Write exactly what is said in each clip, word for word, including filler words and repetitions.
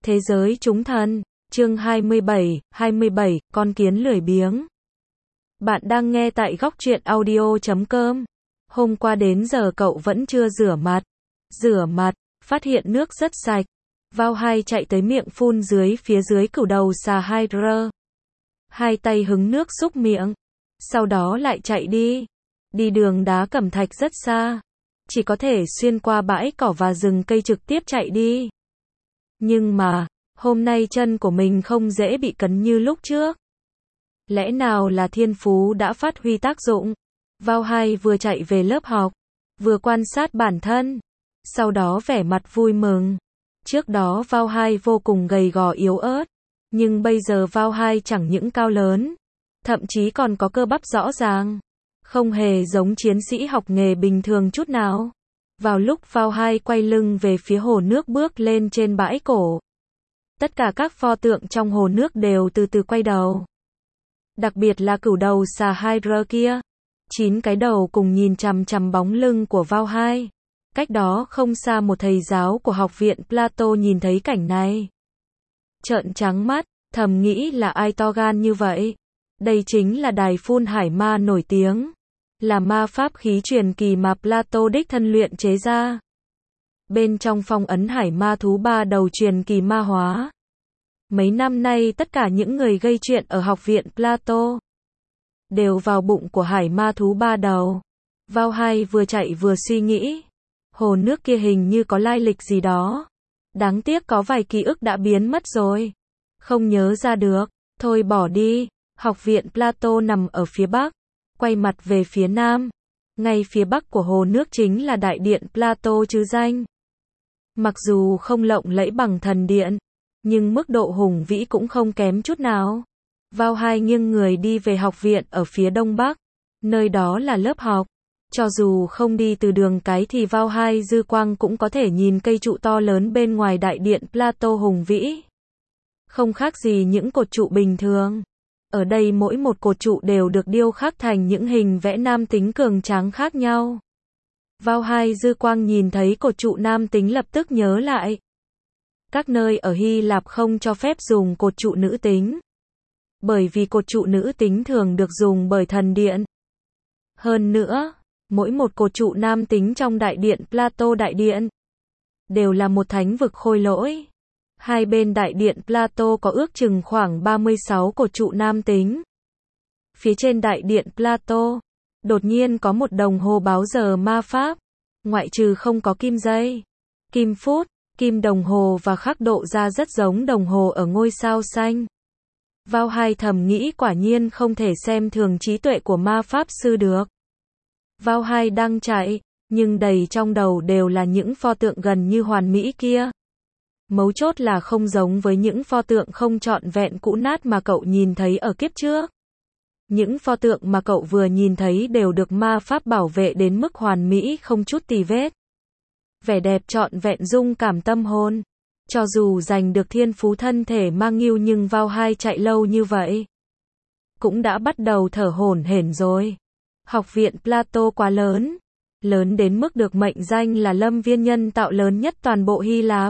Thế giới chúng thần, chương hai mươi bảy, hai mươi bảy, con kiến lười biếng. Bạn đang nghe tại góc truyện audio chấm com. Hôm qua đến giờ cậu vẫn chưa rửa mặt. Rửa mặt, phát hiện nước rất sạch. Vào hai chạy tới miệng phun dưới phía dưới cửu đầu xà Hydra. Hai tay hứng nước xúc miệng. Sau đó lại chạy đi. Đi đường đá cẩm thạch rất xa. Chỉ có thể xuyên qua bãi cỏ và rừng cây trực tiếp chạy đi. Nhưng mà, hôm nay chân của mình không dễ bị cấn như lúc trước. Lẽ nào là thiên phú đã phát huy tác dụng? Vào hai vừa chạy về lớp học, vừa quan sát bản thân, sau đó vẻ mặt vui mừng. Trước đó Vào hai vô cùng gầy gò yếu ớt, nhưng bây giờ Vào hai chẳng những cao lớn, thậm chí còn có cơ bắp rõ ràng, không hề giống chiến sĩ học nghề bình thường chút nào. Vào lúc Vào hai quay lưng về phía hồ nước bước lên trên bãi cổ, tất cả các pho tượng trong hồ nước đều từ từ quay đầu. Đặc biệt là cửu đầu xà Hydra kia. Chín cái đầu cùng nhìn chằm chằm bóng lưng của Vào hai. Cách đó không xa một thầy giáo của học viện Plato nhìn thấy cảnh này. Trợn trắng mắt, thầm nghĩ là ai to gan như vậy. Đây chính là đài phun hải ma nổi tiếng. Là ma pháp khí truyền kỳ mà Plato đích thân luyện chế ra. Bên trong phong ấn hải ma thú ba đầu truyền kỳ ma hóa. Mấy năm nay tất cả những người gây chuyện ở học viện Plato đều vào bụng của hải ma thú ba đầu. Vào hai vừa chạy vừa suy nghĩ. Hồ nước kia hình như có lai lịch gì đó. Đáng tiếc có vài ký ức đã biến mất rồi. Không nhớ ra được. Thôi bỏ đi. Học viện Plato nằm ở phía bắc. Quay mặt về phía nam. Ngay phía bắc của hồ nước chính là đại điện Plato chứ danh. Mặc dù không lộng lẫy bằng thần điện, nhưng mức độ hùng vĩ cũng không kém chút nào. Vào hai nghiêng người đi về học viện ở phía đông bắc. Nơi đó là lớp học. Cho dù không đi từ đường cái thì Vào hai dư quang cũng có thể nhìn cây trụ to lớn bên ngoài đại điện Plato hùng vĩ. Không khác gì những cột trụ bình thường. Ở đây mỗi một cột trụ đều được điêu khắc thành những hình vẽ nam tính cường tráng khác nhau. Vào hai dư quang nhìn thấy cột trụ nam tính lập tức nhớ lại. Các nơi ở Hy Lạp không cho phép dùng cột trụ nữ tính. Bởi vì cột trụ nữ tính thường được dùng bởi thần điện. Hơn nữa, mỗi một cột trụ nam tính trong đại điện Plato đại điện đều là một thánh vực khôi lỗi. Hai bên đại điện Plato có ước chừng khoảng ba mươi sáu cột trụ nam tính. Phía trên đại điện Plato, đột nhiên có một đồng hồ báo giờ ma pháp, ngoại trừ không có kim giây, kim phút, kim đồng hồ và khắc độ ra rất giống đồng hồ ở ngôi sao xanh. Vào hai thầm nghĩ quả nhiên không thể xem thường trí tuệ của ma pháp sư được. Vào hai đang chạy, nhưng đầy trong đầu đều là những pho tượng gần như hoàn mỹ kia. Mấu chốt là không giống với những pho tượng không trọn vẹn cũ nát mà cậu nhìn thấy ở kiếp trước. Những pho tượng mà cậu vừa nhìn thấy đều được ma pháp bảo vệ đến mức hoàn mỹ không chút tì vết. Vẻ đẹp trọn vẹn dung cảm tâm hồn. Cho dù giành được thiên phú thân thể mang ngưu nhưng Vào hai chạy lâu như vậy, cũng đã bắt đầu thở hổn hển rồi. Học viện Plato quá lớn. Lớn đến mức được mệnh danh là lâm viên nhân tạo lớn nhất toàn bộ Hy Lạp.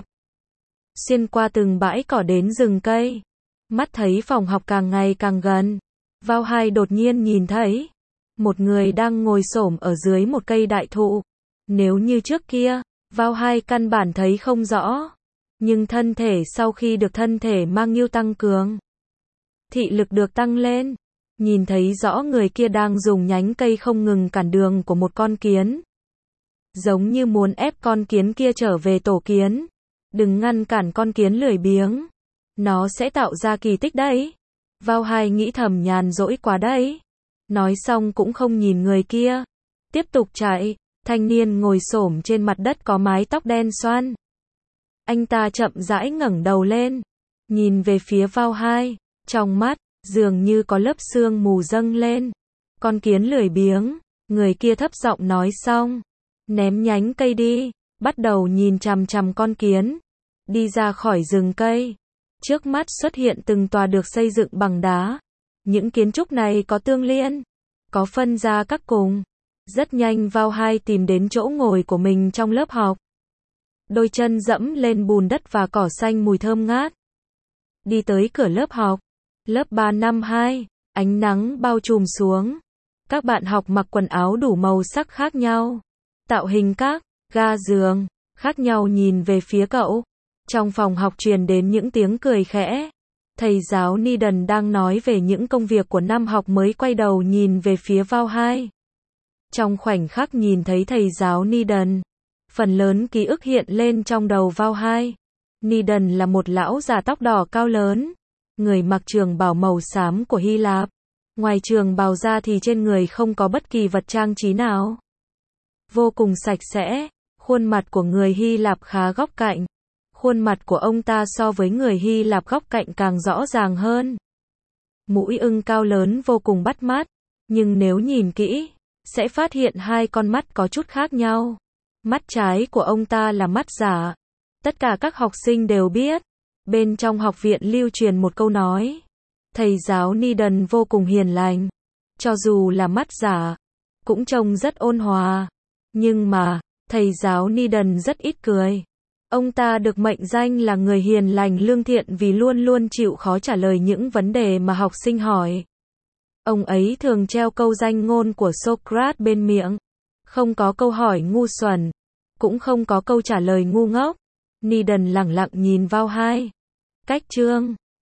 Xuyên qua từng bãi cỏ đến rừng cây. Mắt thấy phòng học càng ngày càng gần. Vào hai đột nhiên nhìn thấy một người đang ngồi xổm ở dưới một cây đại thụ. Nếu như trước kia, Vào hai căn bản thấy không rõ. Nhưng thân thể sau khi được thân thể mang ngưu tăng cường, thị lực được tăng lên. Nhìn thấy rõ người kia đang dùng nhánh cây không ngừng cản đường của một con kiến. Giống như muốn ép con kiến kia trở về tổ kiến. Đừng ngăn cản con kiến lười biếng. Nó sẽ tạo ra kỳ tích đấy. Vào hai nghĩ thầm nhàn rỗi quá đấy. Nói xong cũng không nhìn người kia. Tiếp tục chạy. Thanh niên ngồi xổm trên mặt đất có mái tóc đen xoăn. Anh ta chậm rãi ngẩng đầu lên. Nhìn về phía Vào hai. Trong mắt, dường như có lớp sương mù dâng lên. Con kiến lười biếng. Người kia thấp giọng nói xong. Ném nhánh cây đi. Bắt đầu nhìn chằm chằm con kiến. Đi ra khỏi rừng cây. Trước mắt xuất hiện từng tòa được xây dựng bằng đá. Những kiến trúc này có tương liên, có phân ra các cùng. Rất nhanh Vào hai tìm đến chỗ ngồi của mình trong lớp học. đôi chân dẫm lên bùn đất và cỏ xanh mùi thơm ngát. Đi tới cửa lớp học, lớp ba năm hai, ánh nắng bao trùm xuống. Các bạn học mặc quần áo đủ màu sắc khác nhau, tạo hình các ga giường khác nhau nhìn về phía cậu. Trong phòng học truyền đến những tiếng cười khẽ. Thầy giáo Needon đang nói về những công việc của năm học mới quay đầu nhìn về phía vào hai. Trong khoảnh khắc nhìn thấy thầy giáo Needon, phần lớn ký ức hiện lên trong đầu vào hai. Needon là một lão già tóc đỏ cao lớn, người mặc trường bào màu xám của Hy Lạp. Ngoài trường bào ra thì trên người không có bất kỳ vật trang trí nào. Vô cùng sạch sẽ, khuôn mặt của người Hy Lạp khá góc cạnh. Khuôn mặt của ông ta so với người Hy Lạp góc cạnh càng rõ ràng hơn. Mũi ưng cao lớn vô cùng bắt mắt, nhưng nếu nhìn kỹ, sẽ phát hiện hai con mắt có chút khác nhau. Mắt trái của ông ta là mắt giả. Tất cả các học sinh đều biết. Bên trong học viện lưu truyền một câu nói. Thầy giáo Needon vô cùng hiền lành. Cho dù là mắt giả, cũng trông rất ôn hòa. Nhưng mà, thầy giáo Needon rất ít cười. Ông ta được mệnh danh là người hiền lành lương thiện vì luôn luôn chịu khó trả lời những vấn đề mà học sinh hỏi. Ông ấy thường treo câu danh ngôn của Socrates bên miệng. Không có câu hỏi ngu xuẩn, cũng không có câu trả lời ngu ngốc. Needon lẳng lặng nhìn vào hai. Cách chương